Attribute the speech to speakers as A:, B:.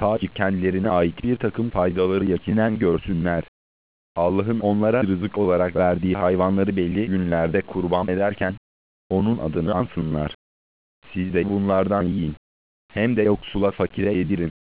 A: ta ki kendilerine ait bir takım faydaları yakinen görsünler. Allah'ın onlara rızık olarak verdiği hayvanları belli günlerde kurban ederken, onun adını ansınlar. Siz de bunlardan yiyin. Hem de yoksula fakire yedirin.